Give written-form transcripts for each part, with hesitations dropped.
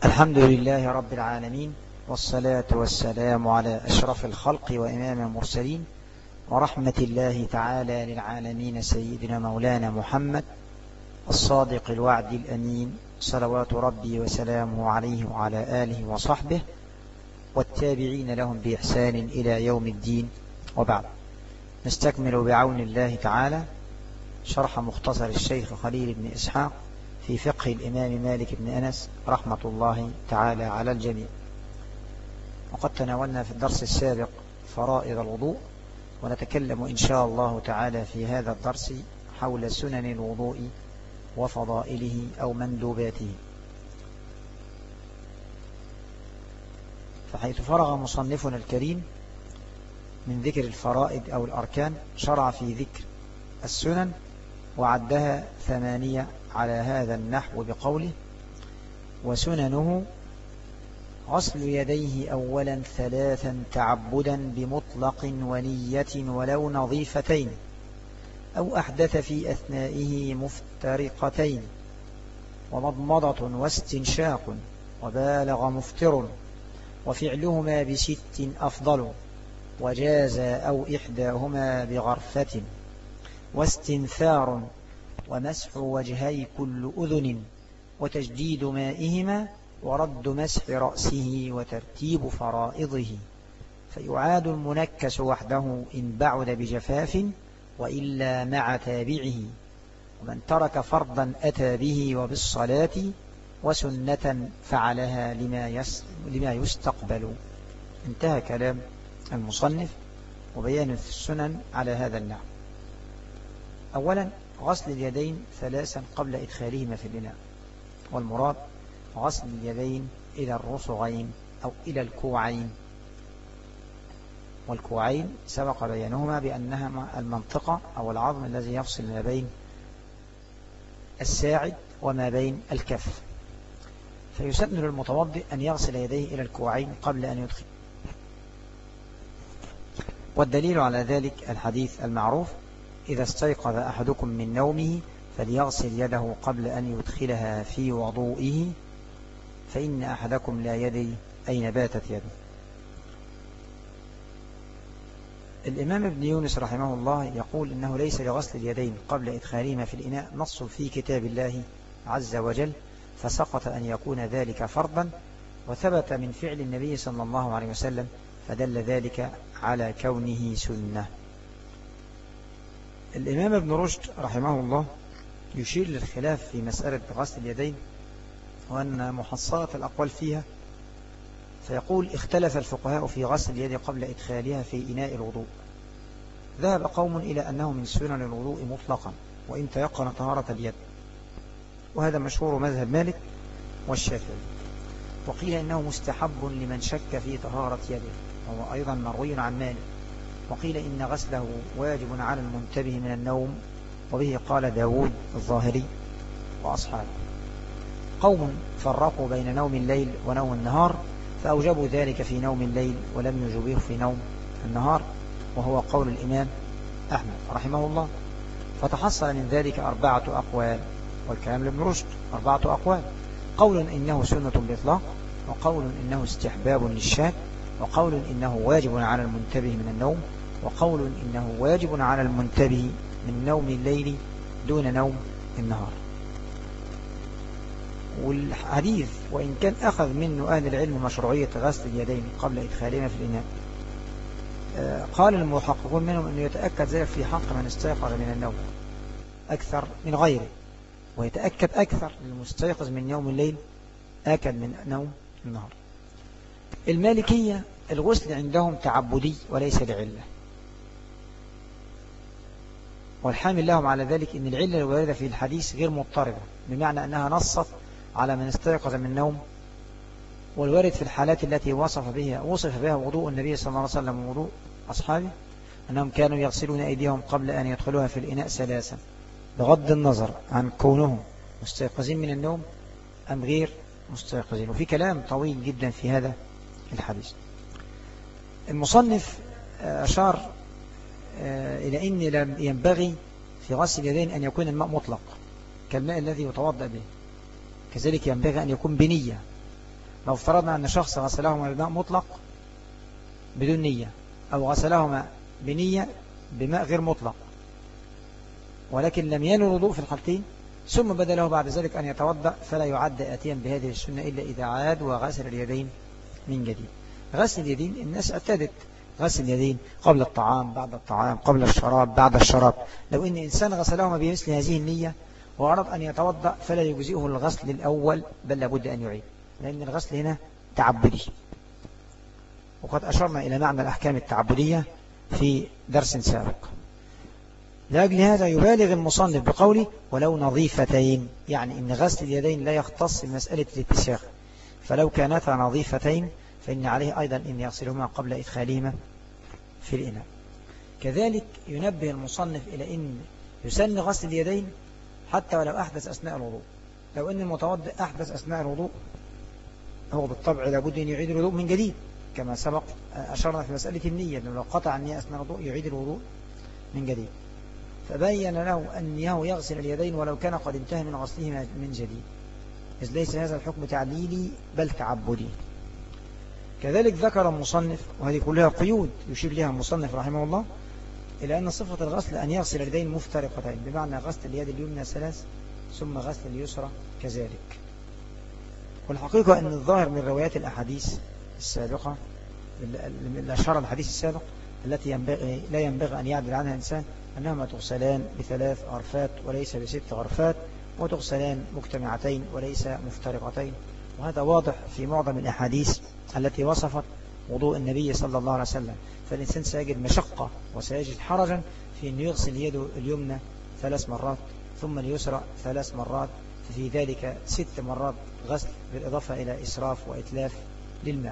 الحمد لله رب العالمين، والصلاة والسلام على أشرف الخلق وإمام المرسلين، ورحمة الله تعالى للعالمين سيدنا مولانا محمد الصادق الوعد الأمين، صلوات ربي وسلامه عليه وعلى آله وصحبه والتابعين لهم بإحسان إلى يوم الدين. وبعد، نستكمل بعون الله تعالى شرح مختصر الشيخ خليل بن إسحاق في فقه الإمام مالك بن أنس رحمة الله تعالى على الجميع. وقد تناولنا في الدرس السابق فرائض الوضوء، ونتكلم إن شاء الله تعالى في هذا الدرس حول سنن الوضوء وفضائله أو مندوباته. فحيث فرغ مصنفنا الكريم من ذكر الفرائض أو الأركان، شرع في ذكر السنن وعدها 8 على هذا النحو بقوله: وسننه غسل يديه أولا 3 تعبدا بمطلق ونية ولو نظيفتين، أو أحدث في أثنائه مفترقتين، ومضمضة واستنشاق، وبالغ مفتر، وفعلهما ب6 أفضل، وجاز أو إحداهما بغرفة، واستنثار، ومسح وجهي كل أذن، وتجديد مائهما، ورد مسح رأسه، وترتيب فرائضه، فيعاد المنكس وحده إن بعد بجفاف وإلا مع تابعه، ومن ترك فرضا أتى به وبالصلاة، وسنة فعلها لما يستقبل. انتهى كلام المصنف وبيان السنن على هذا النحو. أولا، غسل اليدين 3 قبل إدخالهما في الإناء، والمراد غسل اليدين إلى الرسغين أو إلى الكوعين، والكوعين سبق بيانهما بأنهما المنطقة أو العظم الذي يفصل ما بين الساعد وما بين الكف. فيسن للمتوضئ أن يغسل يديه إلى الكوعين قبل أن يدخل، والدليل على ذلك الحديث المعروف: إذا استيقظ أحدكم من نومه فليغسل يده قبل أن يدخلها في وضوئه، فإن أحدكم لا يدري أين باتت يده. الإمام ابن يونس رحمه الله يقول إنه ليس لغسل اليدين قبل إدخالهما في الإناء نص في كتاب الله عز وجل، فسقط أن يكون ذلك فرضا، وثبت من فعل النبي صلى الله عليه وسلم، فدل ذلك على كونه سنة. الإمام ابن رشد رحمه الله يشير للخلاف في مسألة غسل اليدين وأن محصلة الأقوال فيها، فيقول: اختلف الفقهاء في غسل اليد قبل إدخالها في إناء الوضوء. ذهب قوم إلى أنه من سنن الوضوء مطلقا وإن تيقن طهارة اليد، وهذا مشهور مذهب مالك والشافعي. وقيل إنه مستحب لمن شك في طهارة يده، وهو أيضا مروي عن مالك. وقيل إن غسله واجب على المنتبه من النوم، وبه قال داود الظاهري وأصحابه. قوم فرقوا بين نوم الليل ونوم النهار، فأوجبوا ذلك في نوم الليل ولم يجبوه في نوم النهار، وهو قول الإمام أحمد رحمه الله. فتحصل من ذلك 4 أقوال، والكلام لابن رشد 4 أقوال: قول إنه سنة بالإطلاق، وقول إنه استحباب للشاك، وقول إنه واجب على المنتبه من النوم، وقول إنه واجب على المنتبه من نوم الليل دون نوم النهار. والحديث وإن كان أخذ منه أهل العلم مشروعية غسل اليدين قبل إدخالهما في الإناء، قال المحققون منهم أنه يتأكد ذلك في حق من استيقظ من النوم أكثر من غيره، ويتأكد أكثر للمستيقظ من يوم الليل آكد من نوم النهار. المالكية الغسل عندهم تعبدي وليس لعلة، والحامل لهم على ذلك أن العلة الواردة في الحديث غير مضطردة، بمعنى أنها نصت على من استيقظ من النوم، والوارد في الحالات التي وصف بها وضوء النبي صلى الله عليه وسلم ووضوء أصحابه أنهم كانوا يغسلون أيديهم قبل أن يدخلوها في الإناء 3، بغض النظر عن كونهم مستيقظين من النوم أم غير مستيقظين. وفي كلام طويل جدا في هذا الحديث. المصنف أشار إلى أن لم ينبغي في غسل اليدين أن يكون الماء مطلق كالماء الذي يتوضأ به، كذلك ينبغي أن يكون بنية، لو افترضنا أن شخص غسلهما بماء مطلق بدون نية، أو غسلهما بنية بماء غير مطلق، ولكن لم ينوي الوضوء في الحالتين، ثم بدا له بعد ذلك أن يتوضأ، فلا يعد آتيا بهذه السنة إلا إذا عاد وغسل اليدين من جديد. غسل اليدين الناس اعتادت غسل اليدين قبل الطعام، بعد الطعام، قبل الشراب، بعد الشراب. لو إن إنسان غسلهما بمثل هذه النية وأراد أن يتوضأ فلا يجزئه الغسل الأول، بل لابد أن يعيد، لأن الغسل هنا تعبدي، وقد أشرنا إلى معنى الأحكام التعبدية في درس سابق. لأجل هذا يبالغ المصنف بقوله ولو نظيفتين، يعني إن غسل اليدين لا يختص بمسألة الاتساخ، فلو كانتا نظيفتين فإن عليه أيضا أن يغسلهما قبل إدخالهما في الإناء. كذلك ينبه المصنف إلى أن يسن غسل اليدين حتى ولو أحدث أثناء الوضوء. لو أن المتوضئ أحدث أثناء الوضوء هو بالطبع لابد أن يعيد الوضوء من جديد، كما سبق أشرنا في مسألة النية، لو قطع النية أثناء الوضوء يعيد الوضوء من جديد. فبين له أنه يغسل اليدين ولو كان قد انتهى من غسلهما من جديد، إذ ليس هذا الحكم تعليلي بل تعبدي. كذلك ذكر المصنف، وهذه كلها قيود يشير لها المصنف رحمه الله، إلى أن صفة الغسل أن يغسل اليدين مفترقتين، بمعنى غسل اليد اليمنى 3 ثم غسل اليسرى كذلك. والحقيقة أن الظاهر من روايات الأحاديث السابقة، الأشهر الحديث السابق التي لا ينبغي أن يعدل عنها إنسان، أنهما تغسلان ب3 غرفات وليس ب6 غرفات، وتغسلان مجتمعتين وليس مفترقتين. وهذا واضح في معظم الأحاديث التي وصفت وضوء النبي صلى الله عليه وسلم. فالإنسان سيجد مشقة وسيجد حرجا في أن يغسل يده اليمنى 3 مرات ثم اليسرى 3 مرات، ففي ذلك 6 مرات غسل، بالإضافة إلى إسراف وإتلاف للماء.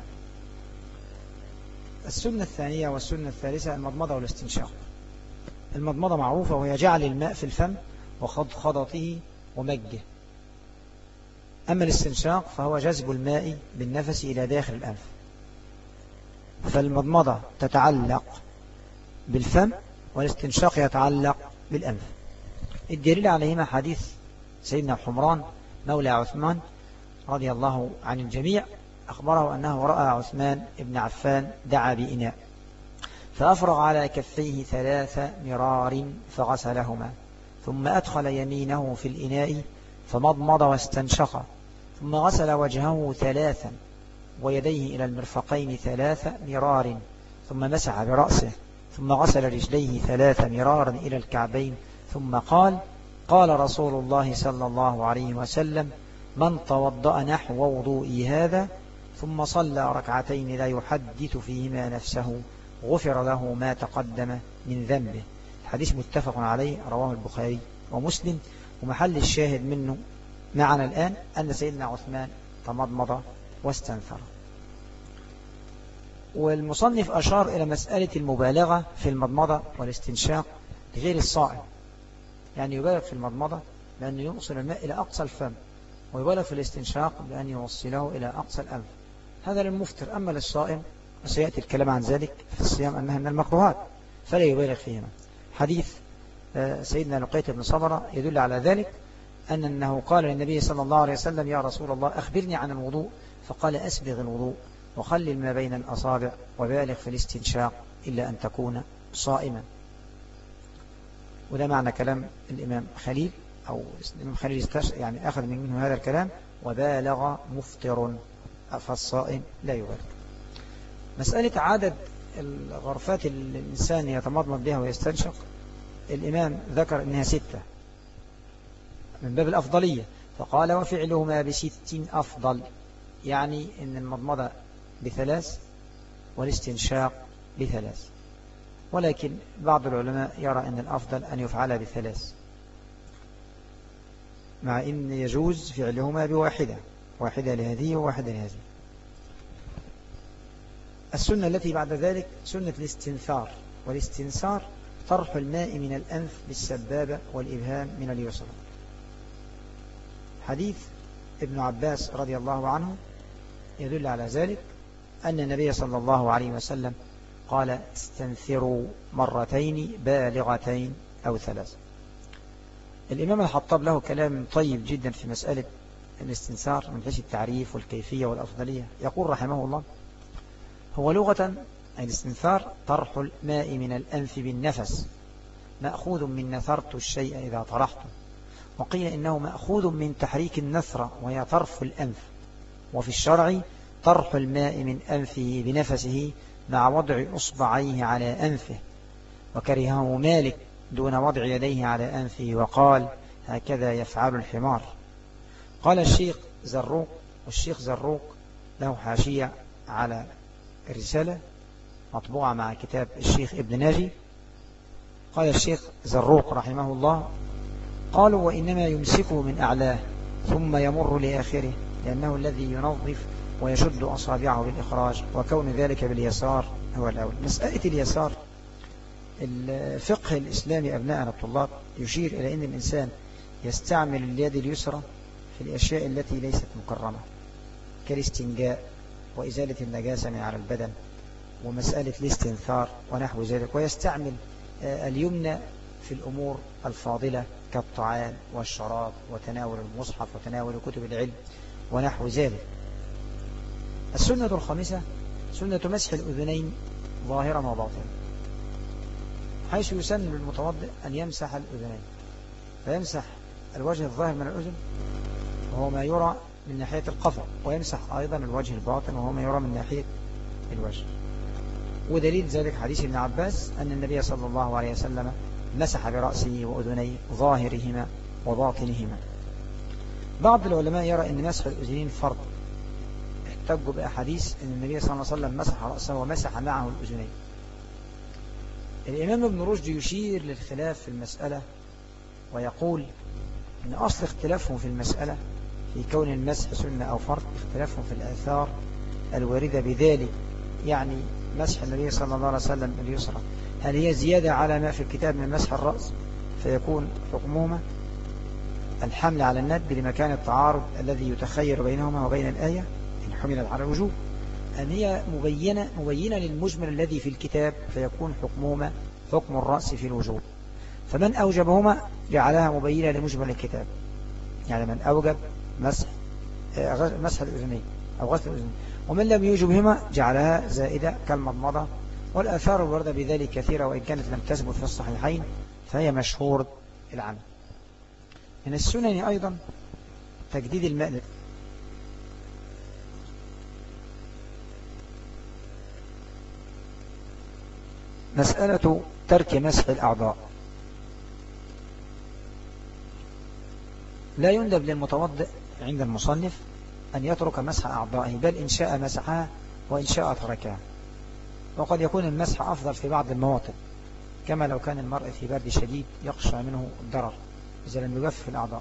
السنة الثانية والسنة الثالثة المضمضة والاستنشاق. المضمضة معروفة، وهي جعل الماء في الفم وخضخضته ومجه. أما الاستنشاق فهو جذب الماء بالنفس إلى داخل الأنف. فالمضمضة تتعلق بالفم والاستنشاق يتعلق بالأنف. الدليل عليهما حديث سيدنا حمران مولى عثمان رضي الله عن الجميع، أخبره أنه رأى عثمان ابن عفان دعا بإناء فأفرغ على كفيه 3 مرار فغسلهما، ثم أدخل يمينه في الإناء فمضمض واستنشق، ثم غسل وجهه 3 ويديه إلى المرفقين 3 مرار، ثم مسح برأسه، ثم غسل رجليه 3 مرارا إلى الكعبين، ثم قال: قال رسول الله صلى الله عليه وسلم: من توضأ نحو وضوئي هذا ثم صلى ركعتين لا يحدث فيهما نفسه غفر له ما تقدم من ذنبه. الحديث متفق عليه، رواه البخاري ومسلم. ومحل الشاهد منه معنا الآن أن سيدنا عثمان تمضمض واستنثر. والمصنف أشار إلى مسألة المبالغة في المضمضة والاستنشاق غير الصائم، يعني يبالغ في المضمضة بأن يوصل الماء إلى أقصى الفم، ويبالغ في الاستنشاق بأن يوصله إلى أقصى الأنف. هذا للمفطر. أما للصائم وسيأتي الكلام عن ذلك في الصيام أنها من المكروهات فلا يبالغ فيهما. حديث سيدنا لقيط بن صبرة يدل على ذلك، أنه قال للنبي صلى الله عليه وسلم: يا رسول الله أخبرني عن الوضوء، فقال: أسبغ الوضوء وخلل ما بين الأصابع وبالغ في الاستنشاق إلا أن تكون صائما. وده معنى كلام الإمام خليل، أو الإمام خليل يعني أخذ منه هذا الكلام: وبالغ مفطر، فالصائم لا يبالغ. مسألة عدد الغرفات اللي الإنسان يتمضمض بها ويستنشق، الإمام ذكر أنها 6 من باب الأفضلية، فقال: وفعلهما ب6 أفضل، يعني أن المضمضة ب3 والاستنشاق ب3. ولكن بعض العلماء يرى أن الأفضل أن يفعل ب3، مع أن يجوز فعلهما ب1، واحدة لهذه وواحدة لهذه. السنة التي بعد ذلك سنة الاستنثار، والاستنثار طرح الماء من الأنف بالسبابة والإبهام من اليسرى. حديث ابن عباس رضي الله عنه يدل على ذلك، أن النبي صلى الله عليه وسلم قال: استنثروا 2 بالغتين أو 3. الإمام الحطاب له كلام طيب جدا في مسألة الاستنثار من حيث التعريف والكيفية والأفضلية. يقول رحمه الله: هو لغة الاستنثار طرح الماء من الأنف بالنفس، مأخوذ من نثرت الشيء إذا طرحته. وقيل إنه مأخوذ من تحريك النثرة وهي طرف الأنف. وفي الشرع طرح الماء من أنفه بنفسه مع وضع أصبعيه على أنفه، وكرهه مالك دون وضع يديه على أنفه وقال: هكذا يفعل الحمار. قال الشيخ زروق، والشيخ زروق له حاشية على الرسالة مطبوعة مع كتاب الشيخ ابن ناجي. قال الشيخ زروق رحمه الله: قالوا: وإنما يمسكه من أعلاه ثم يمر لآخره، لأنه الذي ينظف ويشد أصابعه بالإخراج، وكون ذلك باليسار هو الأول. مسألة اليسار، الفقه الإسلامي أبناءنا الطلاب يشير إلى أن الإنسان يستعمل اليد اليسرى في الأشياء التي ليست مكرمة كالاستنجاء وإزالة النجاسة من على البدن ومسألة الاستنثار ونحو ذلك، ويستعمل اليمنى في الأمور الفاضلة كالطعام والشراب وتناول المصحف وتناول كتب العلم ونحو ذلك. السنة الخامسة سنة مسح الأذنين ظاهرا وباطنا، حيث يسن للمتوضئ أن يمسح الأذنين، فيمسح الوجه الظاهر من الأذن وهو ما يرى من ناحية القفا، ويمسح أيضا الوجه الباطن وهو ما يرى من ناحية الوجه. ودليل ذلك حديث ابن عباس أن النبي صلى الله عليه وسلم مسح برأسه وأذنيه ظاهرهما وباطنهما. بعض العلماء يرى أن مسح الأذنين فرض، احتجوا بأحاديث أن النبي صلى الله عليه وسلم مسح رأسه ومسح معه الأذنين. الإمام ابن رشد يشير للخلاف في المسألة ويقول أن أصل اختلافهم في المسألة في كون المسح سنة أو فرض اختلافهم في الآثار الواردة بذلك، يعني مسح النبي صلى الله عليه وسلم اليسرى هل هي زيادة على ما في الكتاب من مسح الرأس فيكون حكمهما الحمل على الندب لمكان التعارض الذي يتخير بينهما وبين الآية إن حملت على الوجوب، أم هي مبينة للمجمل الذي في الكتاب فيكون حكمهما حكم الرأس في الوجوب. فمن أوجبهما جعلها مبينة لمجمل الكتاب، يعني من أوجب مسح الأذنين أو غسل الأذنين، ومن لم يوجبهما جعلها زائدة كالمضمضة. والآثار الواردة بذلك كثيرة، وإن كانت لم تثبت في الصحيحين فهي مشهور العمل. من السنن أيضا تجديد الماء. مسألة ترك مسح الأعضاء، لا يندب للمتوضئ عند المصنف أن يترك مسح أعضائه، بل إن شاء مسحها وإن شاء تركها. وقد يكون المسح أفضل في بعض المواطن، كما لو كان المرء في برد شديد يخشى منه الضرر إذا لم يجفف الأعضاء.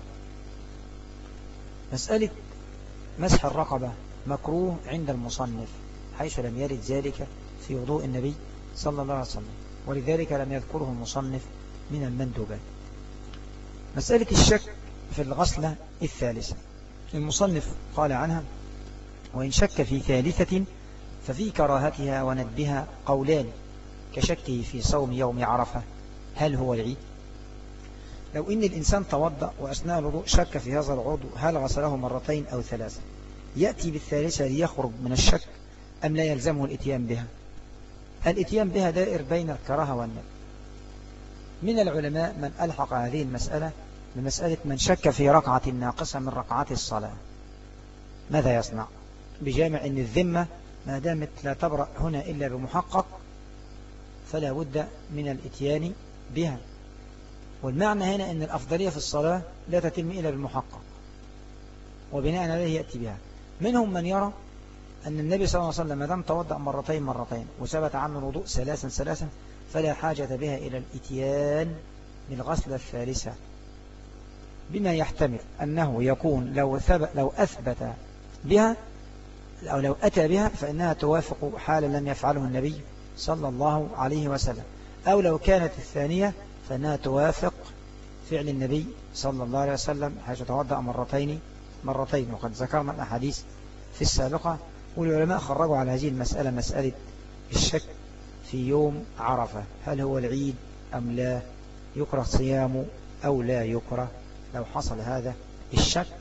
مسألة مسح الرقبة مكروه عند المصنف، حيث لم يرد ذلك في وضوء النبي صلى الله عليه وسلم، ولذلك لم يذكره المصنف من المندوبات. مسألة الشك في الغسلة الثالثة، المصنف قال عنها: وإن شك في ثالثة ففي كراهتها وندبها قولان، كشكه في صوم يوم عرفة هل هو العيد. لو إن الإنسان توضأ وأثناء الوضوء شك في هذا العضو هل غسله مرتين أو ثلاثة، يأتي بالثالثة ليخرج من الشك أم لا يلزمه الاتيان بها؟ الاتيان بها دائر بين الكراهة والندب. من العلماء من ألحق هذه المسألة بمسألة من شك في ركعة ناقصة من ركعات الصلاة ماذا يصنع؟ بجامع أن الذمة ما دامت لا تبرأ هنا إلا بمحقق فلا بد من الاتيان بها. والمعنى هنا أن الأفضلية في الصلاة لا تتم إلا بالمحقق، وبناء عليه يأتي بها. منهم من يرى أن النبي صلى الله عليه وسلم ما دام توضأ مرتين وثبت عنه الوضوء ثلاثا فلا حاجة بها إلى الاتيان بالغسلة الثالثة، بما يحتمل أنه يكون لو أثبت بها أو لو أتى بها فإنها توافق حالا لم يفعله النبي صلى الله عليه وسلم، أو لو كانت الثانية فإنها توافق فعل النبي صلى الله عليه وسلم حيث توضأ مرتين. وقد ذكرنا الأحاديث في السابقة. والعلماء خرجوا على هذه المسألة مسألة الشك في يوم عرفة هل هو العيد أم لا، يكره صيامه أو لا يكره لو حصل هذا الشك.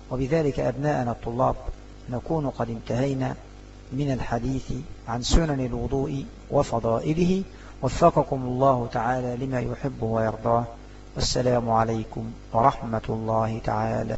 وبذلك أبناءنا الطلاب نكون قد انتهينا من الحديث عن سنن الوضوء وفضائله. وفقكم الله تعالى لما يحبه ويرضاه. والسلام عليكم ورحمة الله تعالى